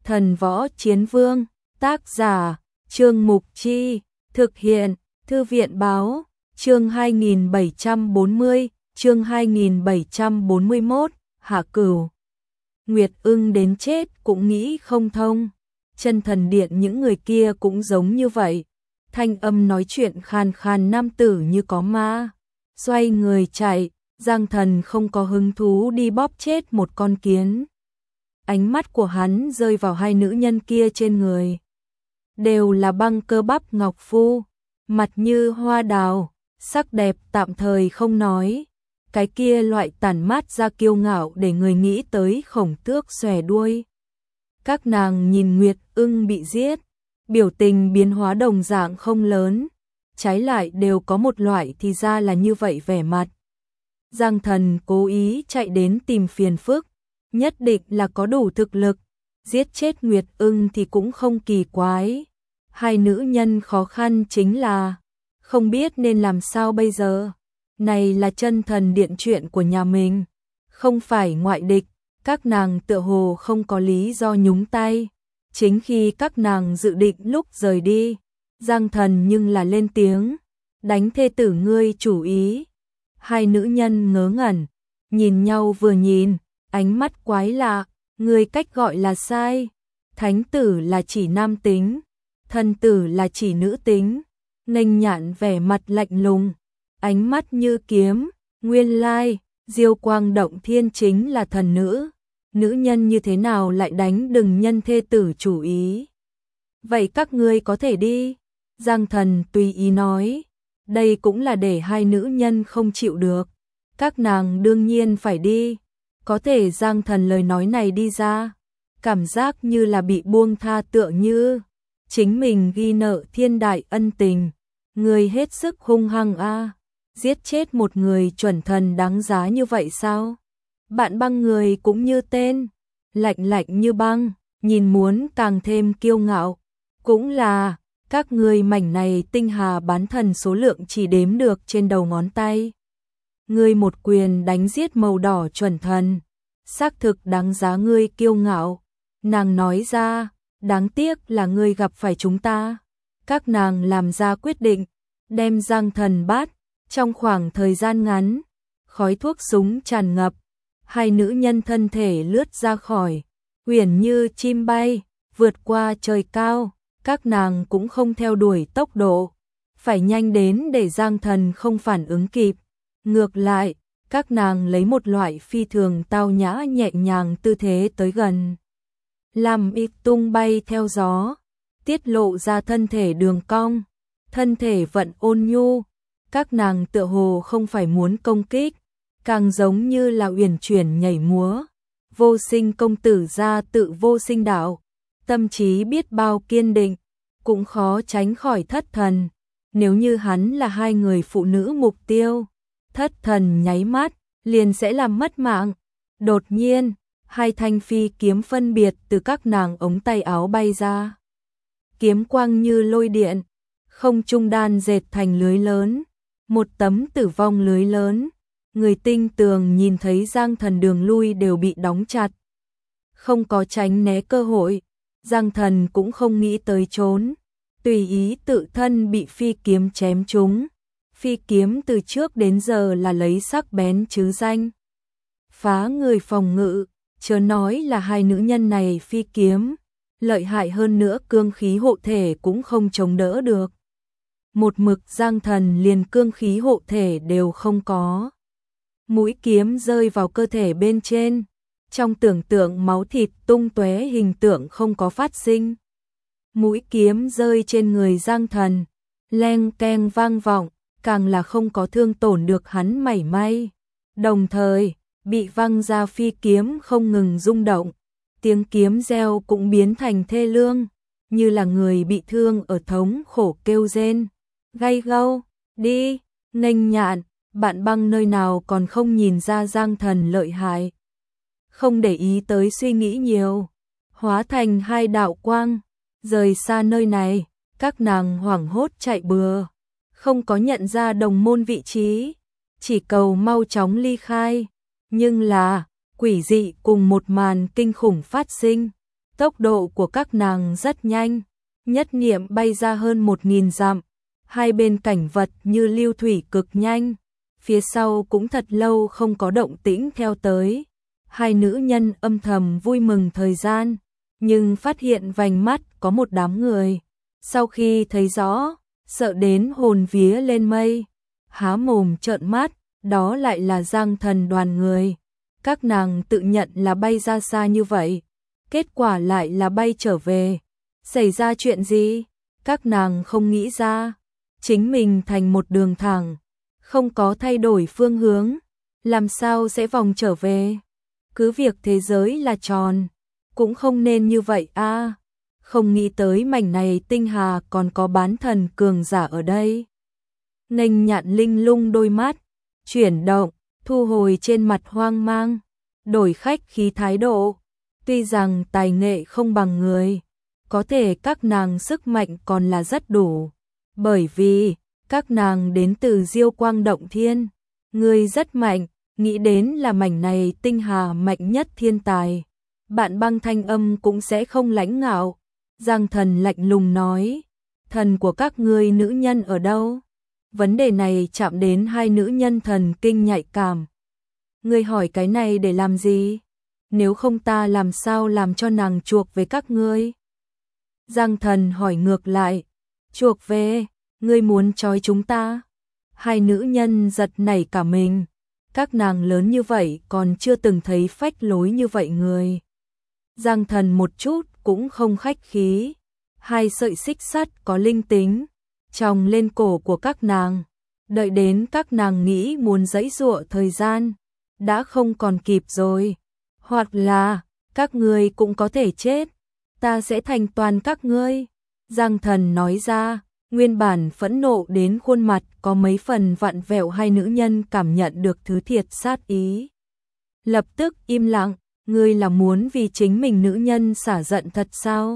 Thần Võ Chiến Vương, tác giả, Trương Mục Chi, thực hiện, Thư viện Báo, chương 2740, chương 2741, Hạ Cửu. Nguyệt Ưng đến chết cũng nghĩ không thông, Chân Thần Điện những người kia cũng giống như vậy, thanh âm nói chuyện khàn khàn nam tử như có ma. Xoay người chạy, Giang Thần không có hứng thú đi bóp chết một con kiến. Ánh mắt của hắn rơi vào hai nữ nhân kia trên người. Đều là băng cơ bắp ngọc phu, mặt như hoa đào, sắc đẹp tạm thời không nói. Cái kia loại tản mát ra kiêu ngạo để người nghĩ tới Khổng Tước xòe đuôi. Các nàng nhìn Nguyệt Ưng bị giết, biểu tình biến hóa đồng dạng không lớn, trái lại đều có một loại thì ra là như vậy vẻ mặt. Giang Thần cố ý chạy đến tìm phiền phức, nhất định là có đủ thực lực, giết chết Nguyệt Ưng thì cũng không kỳ quái. Hai nữ nhân khó khăn chính là không biết nên làm sao bây giờ. Này là Chân Thần Điện chuyện của nhà mình, không phải ngoại địch, các nàng tựa hồ không có lý do nhúng tay. Chính khi các nàng dự định lúc rời đi, Giang Thần nhưng là lên tiếng, đánh thê tử ngươi chủ ý. Hai nữ nhân ngớ ngẩn, nhìn nhau vừa nhìn, ánh mắt quái lạ, ngươi cách gọi là sai. Thánh tử là chỉ nam tính, thần tử là chỉ nữ tính. Nghênh Nhạn vẻ mặt lạnh lùng, ánh mắt như kiếm, nguyên lai, Diêu Quang Động Thiên chính là thần nữ. Nữ nhân như thế nào lại đánh đừng nhân thê tử chủ ý. Vậy các ngươi có thể đi. Giang Thần tùy ý nói. Đây cũng là để hai nữ nhân không chịu được. Các nàng đương nhiên phải đi. Có thể Giang Thần lời nói này đi ra, cảm giác như là bị buông tha, tựa như chính mình ghi nợ thiên đại ân tình. Người hết sức hung hăng a, giết chết một người chuẩn thần đáng giá như vậy sao? Bạn băng người cũng như tên, lạnh lạnh như băng, nhìn muốn càng thêm kiêu ngạo. Cũng là, các người mảnh này tinh hà bán thần số lượng chỉ đếm được trên đầu ngón tay. Ngươi một quyền đánh giết màu đỏ chuẩn thần, xác thực đáng giá ngươi kiêu ngạo. Nàng nói ra, đáng tiếc là ngươi gặp phải chúng ta. Các nàng làm ra quyết định, đem Giang Thần bắt. Trong khoảng thời gian ngắn, khói thuốc súng tràn ngập, hai nữ nhân thân thể lướt ra khỏi, uyển như chim bay, vượt qua trời cao. Các nàng cũng không theo đuổi tốc độ, phải nhanh đến để Giang Thần không phản ứng kịp. Ngược lại, các nàng lấy một loại phi thường tao nhã nhẹ nhàng tư thế tới gần, làm y tung bay theo gió, tiết lộ ra thân thể đường cong, thân thể vận ôn nhu. Các nàng tựa hồ không phải muốn công kích, càng giống như là uyển chuyển nhảy múa. Vô Sinh công tử ra tự vô sinh đạo, tâm trí biết bao kiên định, cũng khó tránh khỏi thất thần. Nếu như hắn là hai người phụ nữ mục tiêu, thất thần nháy mắt liền sẽ làm mất mạng. Đột nhiên, hai thanh phi kiếm phân biệt từ các nàng ống tay áo bay ra, kiếm quang như lôi điện, không trung đan dệt thành lưới lớn, một tấm tử vong lưới lớn. Người tinh tường nhìn thấy Giang Thần đường lui đều bị đóng chặt, không có tránh né cơ hội. Giang Thần cũng không nghĩ tới trốn, tùy ý tự thân bị phi kiếm chém trúng. Phi kiếm từ trước đến giờ là lấy sắc bén chứ danh, phá người phòng ngự, chớ nói là hai nữ nhân này phi kiếm, lợi hại hơn nữa cương khí hộ thể cũng không chống đỡ được. Một mực Giang Thần liền cương khí hộ thể đều không có. Mũi kiếm rơi vào cơ thể bên trên, trong tưởng tượng máu thịt tung tóe hình tượng không có phát sinh. Mũi kiếm rơi trên người Giang Thần, leng keng vang vọng, càng là không có thương tổn được hắn mảy may. Đồng thời, bị văng ra phi kiếm không ngừng rung động, tiếng kiếm reo cũng biến thành thê lương, như là người bị thương ở thống khổ kêu rên. Gay gâu, đi, Nghênh Nhạn, bạn băng nơi nào còn không nhìn ra Giang Thần lợi hại. Không để ý tới suy nghĩ nhiều, hóa thành hai đạo quang, rời xa nơi này. Các nàng hoảng hốt chạy bừa, không có nhận ra đồng môn vị trí, chỉ cầu mau chóng ly khai. Nhưng là, quỷ dị cùng một màn kinh khủng phát sinh. Tốc độ của các nàng rất nhanh, nhất niệm bay ra hơn 1000 dặm, hai bên cảnh vật như lưu thủy cực nhanh, phía sau cũng thật lâu không có động tĩnh theo tới. Hai nữ nhân âm thầm vui mừng thời gian, nhưng phát hiện vành mắt có một đám người. Sau khi thấy rõ, sợ đến hồn vía lên mây, há mồm trợn mắt, đó lại là Giang Thần đoàn người. Các nàng tự nhận là bay ra xa như vậy, kết quả lại là bay trở về. Xảy ra chuyện gì? Các nàng không nghĩ ra, chính mình thành một đường thẳng, không có thay đổi phương hướng, làm sao sẽ vòng trở về? Cứ việc thế giới là tròn, cũng không nên như vậy a. Không nghĩ tới mảnh này tinh hà còn có bán thần cường giả ở đây. Nghênh Nhạn linh lung đôi mắt, chuyển động, thu hồi trên mặt hoang mang, đổi khách khí thái độ. Tuy rằng tài nghệ không bằng người, có thể các nàng sức mạnh còn là rất đủ. Bởi vì, các nàng đến từ Diêu Quang Động Thiên. Người rất mạnh, nghĩ đến là mảnh này tinh hà mạnh nhất thiên tài. Bạn Băng thanh âm cũng sẽ không lãnh ngạo. Giang Thần lạnh lùng nói, thần của các ngươi nữ nhân ở đâu? Vấn đề này chạm đến hai nữ nhân thần kinh nhạy cảm. Ngươi hỏi cái này để làm gì? Nếu không ta làm sao làm cho nàng chuộc về các ngươi? Giang Thần hỏi ngược lại, chuộc về, ngươi muốn trói chúng ta? Hai nữ nhân giật nảy cả mình, các nàng lớn như vậy còn chưa từng thấy phách lối như vậy người. Giang Thần một chút cũng không khách khí, hai sợi xích sắt có linh tính, chồng lên cổ của các nàng, đợi đến các nàng nghĩ muốn giãy giụa thời gian, đã không còn kịp rồi. Hoặc là, các ngươi cũng có thể chết, ta sẽ thành toàn các ngươi. Giang Thần nói ra, nguyên bản phẫn nộ đến khuôn mặt có mấy phần vặn vẹo, hai nữ nhân cảm nhận được thứ thiệt sát ý. Lập tức im lặng, ngươi là muốn vì chính mình nữ nhân xả giận thật sao?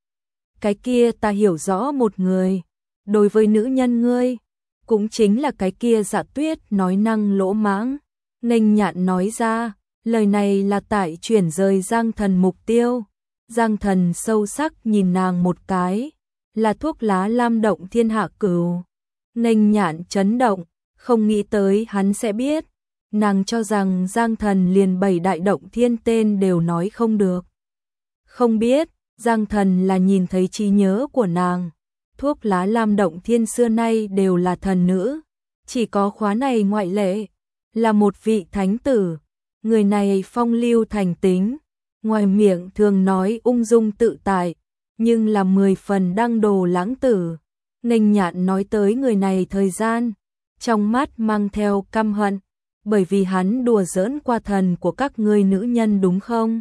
Cái kia ta hiểu rõ một người, đối với nữ nhân ngươi, cũng chính là cái kia Dạ Tuyết nói năng lỗ mãng. Nghênh Nhạn nói ra, lời này là tại chuyển rời Giang Thần mục tiêu. Giang Thần sâu sắc nhìn nàng một cái, là thuốc lá lam động thiên hạ cửu. Nghênh Nhạn chấn động, không nghĩ tới hắn sẽ biết. Nàng cho rằng Giang Thần liền 7 đại động thiên tên đều nói không được. Không biết, Giang Thần là nhìn thấy trí nhớ của nàng. Thuốc lá lam động thiên xưa nay đều là thần nữ, chỉ có khóa này ngoại lệ, là một vị thánh tử. Người này phong lưu thành tính, ngoài miệng thường nói ung dung tự tại, nhưng là 10 phần đăng đồ lãng tử. Nghênh Nhạn nói tới người này thời gian, trong mắt mang theo căm hận, bởi vì hắn đùa giỡn qua thần của các ngươi nữ nhân đúng không?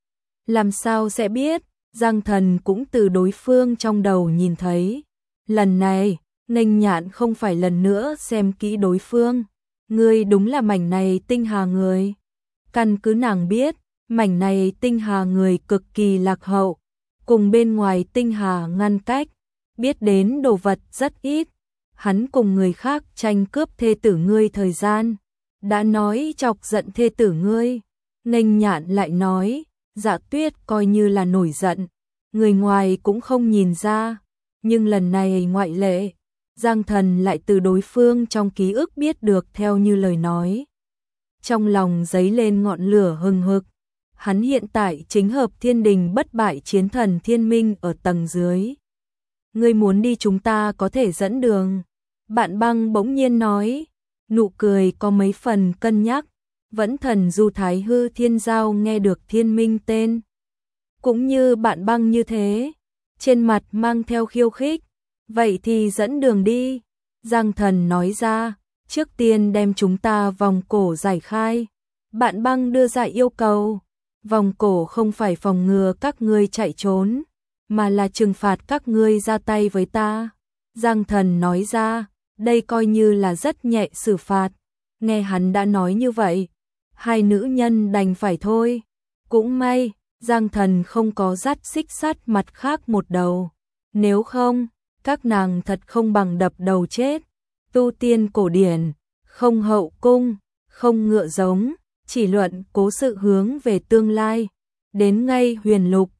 Làm sao sẽ biết? Giang Thần cũng từ đối phương trong đầu nhìn thấy. Lần này, Nghênh Nhạn không phải lần nữa xem kỹ đối phương. Ngươi đúng là mảnh này tinh hà người. Căn cứ nàng biết, mảnh này tinh hà người cực kỳ lạc hậu, cùng bên ngoài tinh hà ngăn cách, biết đến đồ vật rất ít. Hắn cùng người khác tranh cướp thê tử ngươi thời gian, đã nói chọc giận thê tử ngươi. Nghênh Nhạn lại nói, Dạ Tuyết coi như là nổi giận, người ngoài cũng không nhìn ra, nhưng lần này ngoại lệ. Giang Thần lại từ đối phương trong ký ức biết được theo như lời nói. Trong lòng dấy lên ngọn lửa hừng hực. Hắn hiện tại chính hợp thiên đình bất bại chiến thần thiên minh ở tầng dưới. Ngươi muốn đi chúng ta có thể dẫn đường. Bạn Băng bỗng nhiên nói, nụ cười có mấy phần cân nhắc. Vẫn Thần Du Thái Hư Thiên Giao nghe được thiên minh tên, cũng như Bạn Băng như thế, trên mặt mang theo khiêu khích. Vậy thì dẫn đường đi. Giang Thần nói ra, trước tiên đem chúng ta vòng cổ giải khai. Bạn Băng đưa ra yêu cầu. Vòng cổ không phải phòng ngừa các ngươi chạy trốn, mà là trừng phạt các ngươi ra tay với ta. Giang Thần nói ra, đây coi như là rất nhẹ xử phạt. Nghe hắn đã nói như vậy, hai nữ nhân đành phải thôi. Cũng may, Giang Thần không có dắt xích sắt mặt khác một đầu. Nếu không, các nàng thật không bằng đập đầu chết. Tu tiên cổ điển, không hậu cung, không ngựa giống, chỉ luận cố sự hướng về tương lai. Đến ngay huyền lục,